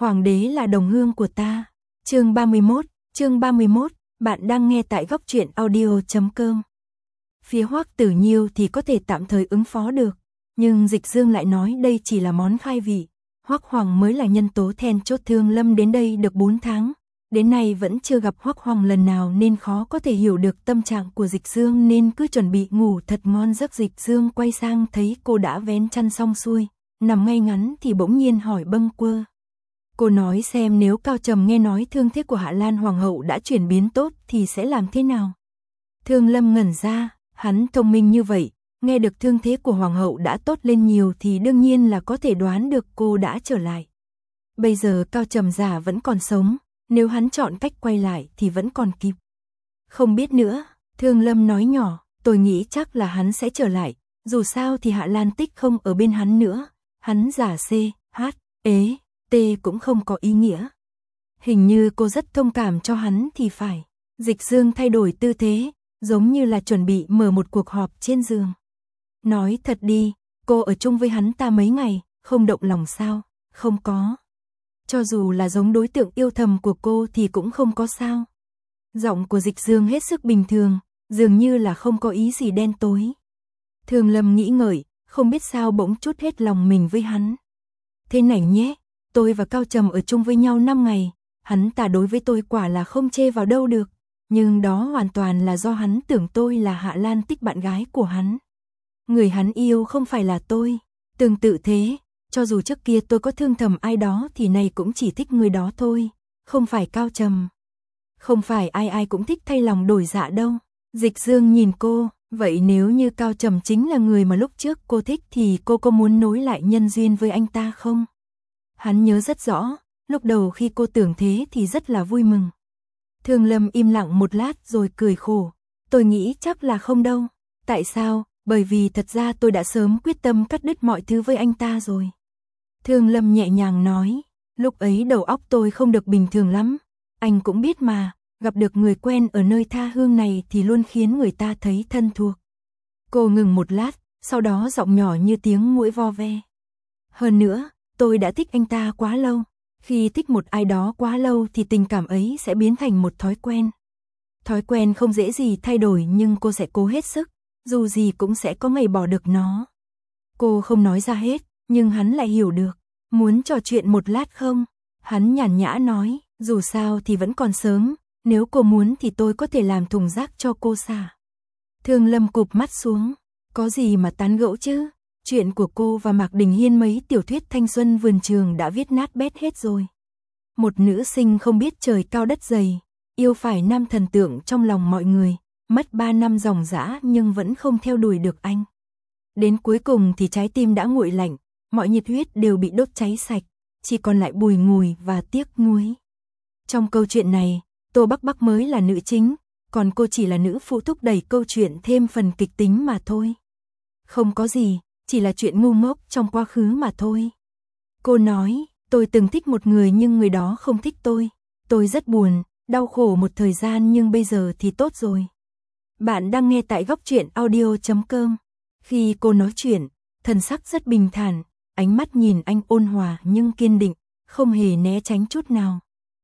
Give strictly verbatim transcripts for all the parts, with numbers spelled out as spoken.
Hoàng đế là đồng hương của ta. Chương ba mươi mốt, chương ba mươi mốt, bạn đang nghe tại góc truyện audio chấm com. Phía Hoắc Tử Nhiêu thì có thể tạm thời ứng phó được, nhưng Dịch Dương lại nói đây chỉ là món khai vị. Hoắc Hoàng mới là nhân tố then chốt. Thương Lâm đến đây được bốn tháng, đến nay vẫn chưa gặp Hoắc Hoàng lần nào nên khó có thể hiểu được tâm trạng của Dịch Dương, nên cứ chuẩn bị ngủ thật ngon giấc. Dịch Dương quay sang thấy cô đã vén chăn xong xuôi, nằm ngay ngắn thì bỗng nhiên hỏi bâng quơ. Cô nói xem nếu Cao Trầm nghe nói thương thế của Hạ Lan Hoàng hậu đã chuyển biến tốt thì sẽ làm thế nào? Thương Lâm ngẩn ra, hắn thông minh như vậy, nghe được thương thế của Hoàng hậu đã tốt lên nhiều thì đương nhiên là có thể đoán được cô đã trở lại. Bây giờ Cao Trầm già vẫn còn sống, nếu hắn chọn cách quay lại thì vẫn còn kịp. Không biết nữa, Thương Lâm nói nhỏ, tôi nghĩ chắc là hắn sẽ trở lại, dù sao thì Hạ Lan Tích không ở bên hắn nữa, hắn giả C, H, ế, T cũng không có ý nghĩa. Hình như cô rất thông cảm cho hắn thì phải. Dịch Dương thay đổi tư thế, giống như là chuẩn bị mở một cuộc họp trên giường. Nói thật đi, cô ở chung với hắn ta mấy ngày, không động lòng sao? Không có. Cho dù là giống đối tượng yêu thầm của cô thì cũng không có sao. Giọng của Dịch Dương hết sức bình thường, dường như là không có ý gì đen tối. Thương Lâm nghĩ ngợi, không biết sao bỗng chút hết lòng mình với hắn. Thế này nhé, tôi và Cao Trầm ở chung với nhau năm ngày, hắn ta đối với tôi quả là không chê vào đâu được, nhưng đó hoàn toàn là do hắn tưởng tôi là Hạ Lan Tích, bạn gái của hắn. Người hắn yêu không phải là tôi, tương tự thế, cho dù trước kia tôi có thương thầm ai đó thì nay cũng chỉ thích người đó thôi, không phải Cao Trầm. Không phải ai ai cũng thích thay lòng đổi dạ đâu. Dịch Dương nhìn cô, vậy nếu như Cao Trầm chính là người mà lúc trước cô thích thì cô có muốn nối lại nhân duyên với anh ta không? Hắn nhớ rất rõ, lúc đầu khi cô tưởng thế thì rất là vui mừng. Thương Lâm im lặng một lát rồi cười khổ, tôi nghĩ chắc là không đâu. Tại sao? Bởi vì thật ra tôi đã sớm quyết tâm cắt đứt mọi thứ với anh ta rồi. Thương Lâm nhẹ nhàng nói, lúc ấy đầu óc tôi không được bình thường lắm. Anh cũng biết mà, gặp được người quen ở nơi tha hương này thì luôn khiến người ta thấy thân thuộc. Cô ngừng một lát, sau đó giọng nhỏ như tiếng muỗi vo ve. Hơn nữa, tôi đã thích anh ta quá lâu. Khi thích một ai đó quá lâu thì tình cảm ấy sẽ biến thành một thói quen. Thói quen không dễ gì thay đổi nhưng cô sẽ cố hết sức, dù gì cũng sẽ có ngày bỏ được nó. Cô không nói ra hết, nhưng hắn lại hiểu được. Muốn trò chuyện một lát không? Hắn nhàn nhã nói, dù sao thì vẫn còn sớm, nếu cô muốn thì tôi có thể làm thùng rác cho cô xả. Thương Lâm cụp mắt xuống, có gì mà tán gẫu chứ? Chuyện của cô và Mạc Đình Hiên mấy tiểu thuyết thanh xuân vườn trường đã viết nát bét hết rồi. Một nữ sinh không biết trời cao đất dày, yêu phải nam thần tượng trong lòng mọi người, mất ba năm ròng rã nhưng vẫn không theo đuổi được anh. Đến cuối cùng thì trái tim đã nguội lạnh, mọi nhiệt huyết đều bị đốt cháy sạch, chỉ còn lại bùi ngùi và tiếc nuối. Trong câu chuyện này, Tô Bắc Bắc mới là nữ chính, còn cô chỉ là nữ phụ thúc đẩy câu chuyện thêm phần kịch tính mà thôi. Không có gì, chỉ là chuyện ngu ngốc trong quá khứ mà thôi. Cô nói, tôi từng thích một người nhưng người đó không thích tôi. Tôi rất buồn, đau khổ một thời gian nhưng bây giờ thì tốt rồi. Bạn đang nghe tại góc truyện audio chấm com. Khi cô nói chuyện, thần sắc rất bình thản, ánh mắt nhìn anh ôn hòa nhưng kiên định, không hề né tránh chút nào.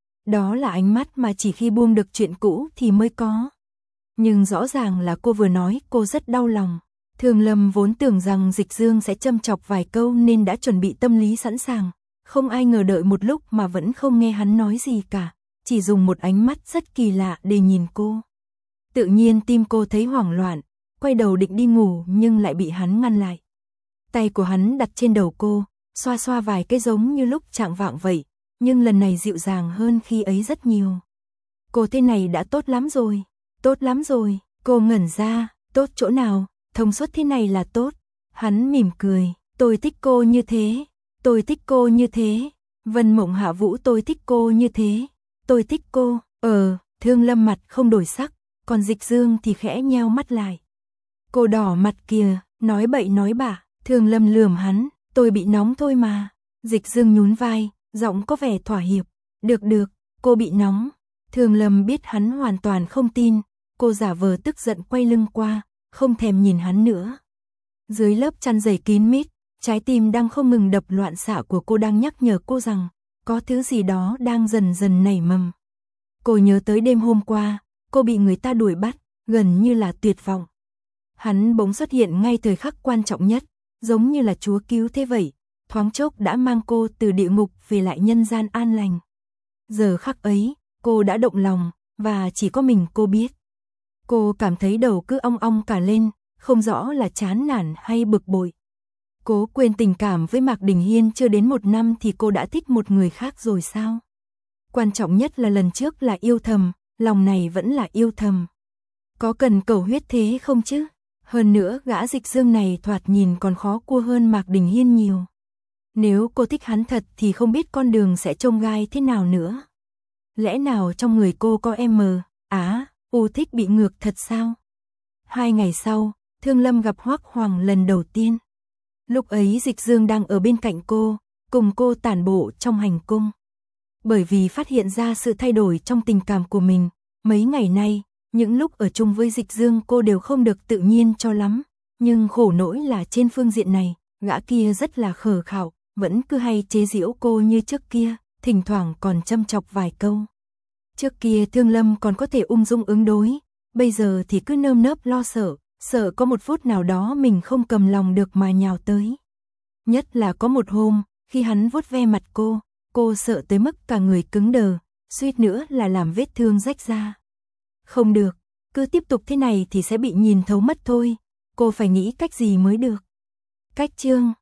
Đó là ánh mắt mà chỉ khi buông được chuyện cũ thì mới có. Nhưng rõ ràng là cô vừa nói cô rất đau lòng. Thương Lâm vốn tưởng rằng Dịch Dương sẽ châm chọc vài câu nên đã chuẩn bị tâm lý sẵn sàng. Không ai ngờ đợi một lúc mà vẫn không nghe hắn nói gì cả, chỉ dùng một ánh mắt rất kỳ lạ để nhìn cô. Tự nhiên tim cô thấy hoảng loạn, quay đầu định đi ngủ nhưng lại bị hắn ngăn lại. Tay của hắn đặt trên đầu cô, xoa xoa vài cái giống như lúc chạng vạng vậy, nhưng lần này dịu dàng hơn khi ấy rất nhiều. Cô thế này đã tốt lắm rồi, tốt lắm rồi, cô ngẩn ra, tốt chỗ nào? Thông suốt thế này là tốt. Hắn mỉm cười, tôi thích cô như thế, tôi thích cô như thế, Vân Mộng Hạ Vũ tôi thích cô như thế, tôi thích cô, ờ, Thương Lâm mặt không đổi sắc, còn Dịch Dương thì khẽ nheo mắt lại. Cô đỏ mặt kìa, nói bậy nói bạ, Thương Lâm lườm hắn, tôi bị nóng thôi mà. Dịch Dương nhún vai, giọng có vẻ thỏa hiệp, được được, cô bị nóng. Thương Lâm biết hắn hoàn toàn không tin, cô giả vờ tức giận quay lưng qua, không thèm nhìn hắn nữa. Dưới lớp chăn dày kín mít, trái tim đang không ngừng đập loạn xạ của cô đang nhắc nhở cô rằng, có thứ gì đó đang dần dần nảy mầm. Cô nhớ tới đêm hôm qua, cô bị người ta đuổi bắt, gần như là tuyệt vọng. Hắn bỗng xuất hiện ngay thời khắc quan trọng nhất, giống như là Chúa cứu thế vậy, thoáng chốc đã mang cô từ địa ngục về lại nhân gian an lành. Giờ khắc ấy, cô đã động lòng, và chỉ có mình cô biết. Cô cảm thấy đầu cứ ong ong cả lên, không rõ là chán nản hay bực bội. Cố quên tình cảm với Mạc Đình Hiên chưa đến một năm thì cô đã thích một người khác rồi sao? Quan trọng nhất là lần trước là yêu thầm, lòng này vẫn là yêu thầm. Có cần cầu huyết thế không chứ? Hơn nữa gã Dịch Dương này thoạt nhìn còn khó cua hơn Mạc Đình Hiên nhiều. Nếu cô thích hắn thật thì không biết con đường sẽ trông gai thế nào nữa. Lẽ nào trong người cô có em á, u thích bị ngược thật sao? Hai ngày sau, Thương Lâm gặp Hoắc Hoàng lần đầu tiên. Lúc ấy Dịch Dương đang ở bên cạnh cô, cùng cô tản bộ trong hành cung. Bởi vì phát hiện ra sự thay đổi trong tình cảm của mình, mấy ngày nay, những lúc ở chung với Dịch Dương cô đều không được tự nhiên cho lắm. Nhưng khổ nỗi là trên phương diện này, gã kia rất là khờ khạo, vẫn cứ hay chế giễu cô như trước kia, thỉnh thoảng còn châm chọc vài câu. Trước kia Thương Lâm còn có thể ung dung ứng đối, bây giờ thì cứ nơm nớp lo sợ, sợ có một phút nào đó mình không cầm lòng được mà nhào tới. Nhất là có một hôm, khi hắn vuốt ve mặt cô, cô sợ tới mức cả người cứng đờ, suýt nữa là làm vết thương rách ra. Không được, cứ tiếp tục thế này thì sẽ bị nhìn thấu mất thôi, cô phải nghĩ cách gì mới được. Cách chương